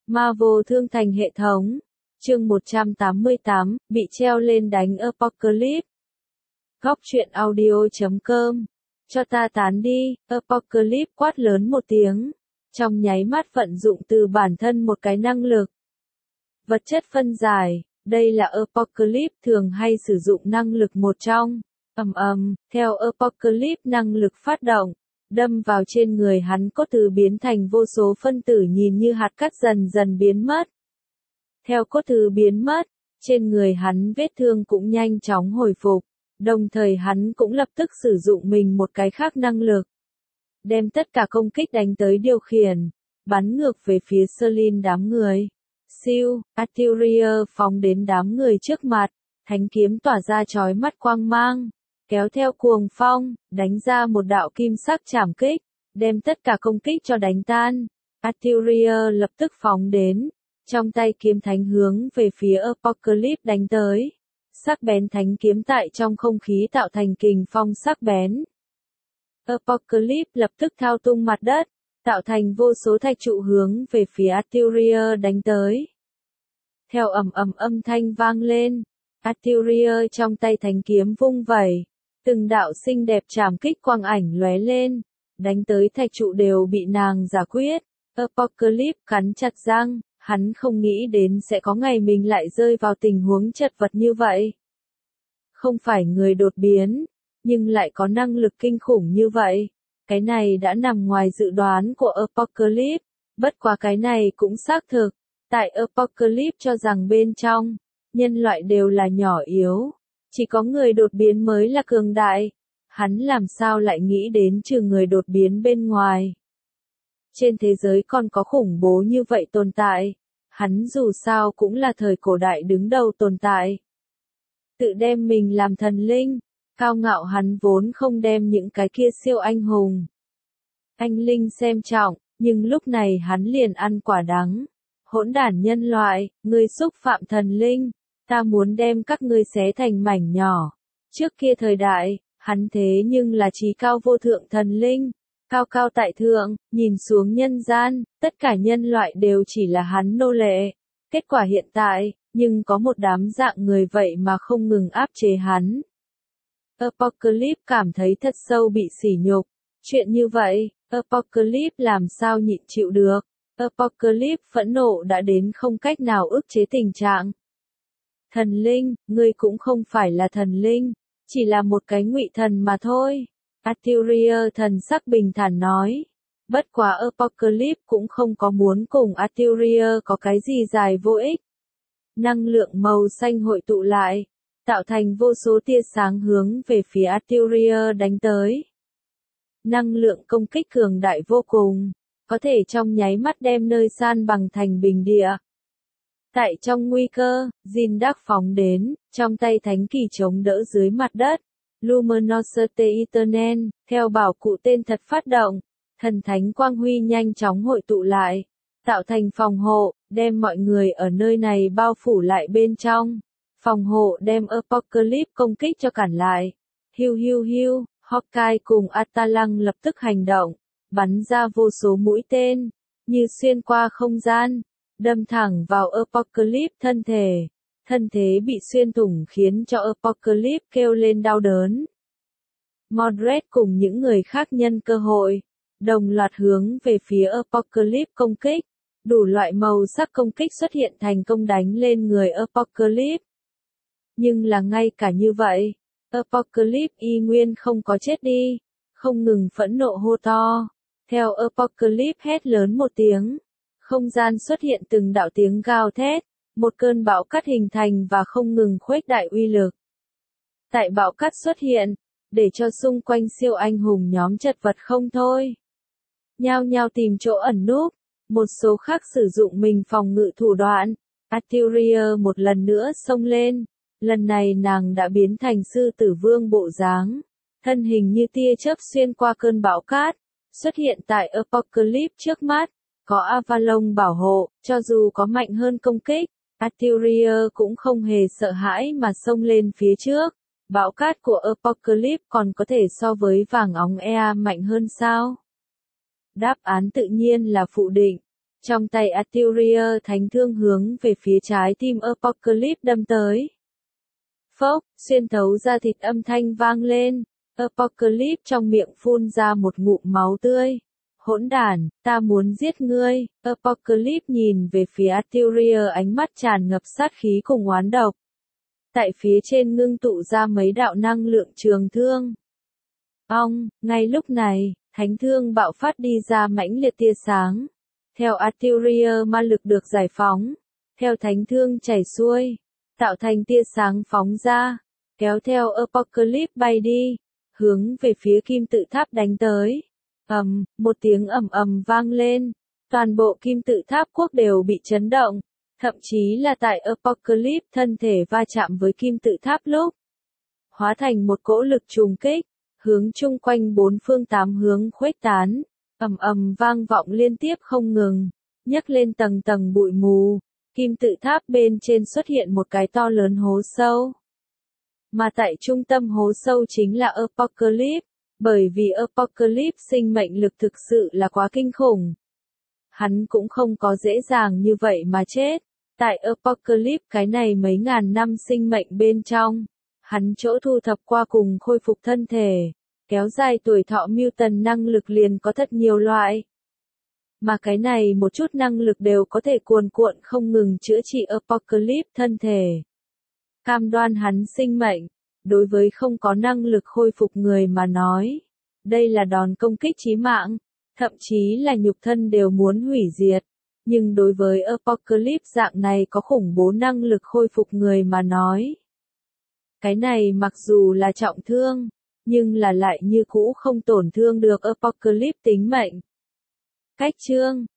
Marvel thương thành hệ thống. Chương 188, bị treo lên đánh Apocalypse. Góc truyện audio.com. Cho ta tán đi, Apocalypse quát lớn một tiếng. Trong nháy mắt vận dụng từ bản thân một cái năng lực. Vật chất phân giải, đây là Apocalypse thường hay sử dụng năng lực một trong. Theo Apocalypse năng lực phát động, đâm vào trên người hắn cốt từ biến thành vô số phân tử nhìn như hạt cát dần dần biến mất. Theo cốt từ biến mất, trên người hắn vết thương cũng nhanh chóng hồi phục, đồng thời hắn cũng lập tức sử dụng mình một cái khác năng lực. Đem tất cả công kích đánh tới điều khiển, bắn ngược về phía Selin đám người. Siêu, Artillery phóng đến đám người trước mặt, thánh kiếm tỏa ra chói mắt quang mang, kéo theo cuồng phong, đánh ra một đạo kim sắc chảm kích, đem tất cả công kích cho đánh tan. Artillery lập tức phóng đến, trong tay kiếm thánh hướng về phía Apocalypse đánh tới. Sắc bén thánh kiếm tại trong không khí tạo thành kình phong sắc bén. Apocalypse lập tức thao tung mặt đất, tạo thành vô số thạch trụ hướng về phía Artillery đánh tới. Theo âm thanh vang lên, Artillery trong tay thánh kiếm vung vẩy, từng đạo xinh đẹp chảm kích quang ảnh lóe lên, đánh tới thạch trụ đều bị nàng giải quyết. Apocalypse cắn chặt răng, hắn không nghĩ đến sẽ có ngày mình lại rơi vào tình huống chật vật như vậy. Không phải người đột biến, nhưng lại có năng lực kinh khủng như vậy. Cái này đã nằm ngoài dự đoán của Apocalypse, bất quá cái này cũng xác thực. Tại Apocalypse cho rằng bên trong, nhân loại đều là nhỏ yếu, chỉ có người đột biến mới là cường đại. Hắn làm sao lại nghĩ đến trừ người đột biến bên ngoài. Trên thế giới còn có khủng bố như vậy tồn tại, hắn dù sao cũng là thời cổ đại đứng đầu tồn tại. Tự đem mình làm thần linh, cao ngạo hắn vốn không đem những cái kia siêu anh hùng. Anh linh xem trọng, nhưng lúc này hắn liền ăn quả đắng. Hỗn đản nhân loại, ngươi xúc phạm thần linh, ta muốn đem các ngươi xé thành mảnh nhỏ. Trước kia thời đại, hắn thế nhưng là trí cao vô thượng thần linh, cao cao tại thượng, nhìn xuống nhân gian, tất cả nhân loại đều chỉ là hắn nô lệ. Kết quả hiện tại, nhưng có một đám dạng người vậy mà không ngừng áp chế hắn. Apocalypse cảm thấy thật sâu bị sỉ nhục. Chuyện như vậy, Apocalypse làm sao nhịn chịu được. Apocalypse phẫn nộ đã đến không cách nào ức chế tình trạng. Thần linh, ngươi cũng không phải là thần linh, chỉ là một cái ngụy thần mà thôi. Artillery thần sắc bình thản nói. Bất quá Apocalypse cũng không có muốn cùng Artillery có cái gì dài vô ích. Năng lượng màu xanh hội tụ lại, tạo thành vô số tia sáng hướng về phía Artillery đánh tới. Năng lượng công kích cường đại vô cùng, có thể trong nháy mắt đem nơi san bằng thành bình địa. Tại trong nguy cơ, Jin Dark phóng đến, trong tay thánh kỳ chống đỡ dưới mặt đất. Luminosity Eternal, theo bảo cụ tên thật phát động, thần thánh quang huy nhanh chóng hội tụ lại, tạo thành phòng hộ, đem mọi người ở nơi này bao phủ lại bên trong. Phòng hộ đem Apocalypse công kích cho cản lại. Hiu hiu hiu, Hawkeye cùng Atalang lập tức hành động, bắn ra vô số mũi tên, như xuyên qua không gian, đâm thẳng vào Apocalypse thân thể. Thân thế bị xuyên thủng khiến cho Apocalypse kêu lên đau đớn. Mordred cùng những người khác nhân cơ hội, đồng loạt hướng về phía Apocalypse công kích. Đủ loại màu sắc công kích xuất hiện thành công đánh lên người Apocalypse. Nhưng là ngay cả như vậy, Apocalypse y nguyên không có chết đi, không ngừng phẫn nộ hô to. Theo Apocalypse hét lớn một tiếng, không gian xuất hiện từng đạo tiếng gào thét, một cơn bão cát hình thành và không ngừng khuếch đại uy lực. Tại bão cát xuất hiện, để cho xung quanh siêu anh hùng nhóm chật vật không thôi. Nhao nhao tìm chỗ ẩn núp, một số khác sử dụng mình phòng ngự thủ đoạn. Artillery một lần nữa xông lên, lần này nàng đã biến thành sư tử vương bộ dáng, thân hình như tia chớp xuyên qua cơn bão cát, xuất hiện tại Apocalypse trước mắt, có Avalon bảo hộ, cho dù có mạnh hơn công kích, Artillery cũng không hề sợ hãi mà xông lên phía trước. Bão cát của Apocalypse còn có thể so với vàng óng Ea mạnh hơn sao? Đáp án tự nhiên là phủ định. Trong tay Artillery thánh thương hướng về phía trái tim Apocalypse đâm tới. Phốc, xuyên thấu ra thịt âm thanh vang lên. Apocalypse trong miệng phun ra một ngụm máu tươi. Hỗn đản, ta muốn giết ngươi. Apocalypse nhìn về phía Artillery, ánh mắt tràn ngập sát khí cùng oán độc. Tại phía trên ngưng tụ ra mấy đạo năng lượng trường thương. Ngay lúc này, thánh thương bạo phát đi ra mãnh liệt tia sáng. Theo Artillery ma lực được giải phóng, theo thánh thương chảy xuôi, tạo thành tia sáng phóng ra, kéo theo Apocalypse bay đi, hướng về phía kim tự tháp đánh tới. Một tiếng ầm ầm vang lên, toàn bộ kim tự tháp quốc đều bị chấn động, thậm chí là tại Apocalypse thân thể va chạm với kim tự tháp lúc, hóa thành một cỗ lực trùng kích, hướng chung quanh bốn phương tám hướng khuếch tán, ầm vang vọng liên tiếp không ngừng, nhấc lên tầng tầng bụi mù, kim tự tháp bên trên xuất hiện một cái to lớn hố sâu. Mà tại trung tâm hố sâu chính là Apocalypse, bởi vì Apocalypse sinh mệnh lực thực sự là quá kinh khủng. Hắn cũng không có dễ dàng như vậy mà chết. Tại Apocalypse cái này mấy ngàn năm sinh mệnh bên trong, hắn chỗ thu thập qua cùng khôi phục thân thể, kéo dài tuổi thọ mutant năng lực liền có thật nhiều loại. Mà cái này một chút năng lực đều có thể cuồn cuộn không ngừng chữa trị Apocalypse thân thể. Cam đoan hắn sinh mệnh, đối với không có năng lực khôi phục người mà nói, đây là đòn công kích chí mạng, thậm chí là nhục thân đều muốn hủy diệt. Nhưng đối với Apocalypse dạng này có khủng bố năng lực khôi phục người mà nói, cái này mặc dù là trọng thương, nhưng là lại như cũ không tổn thương được Apocalypse tính mệnh. Cách chương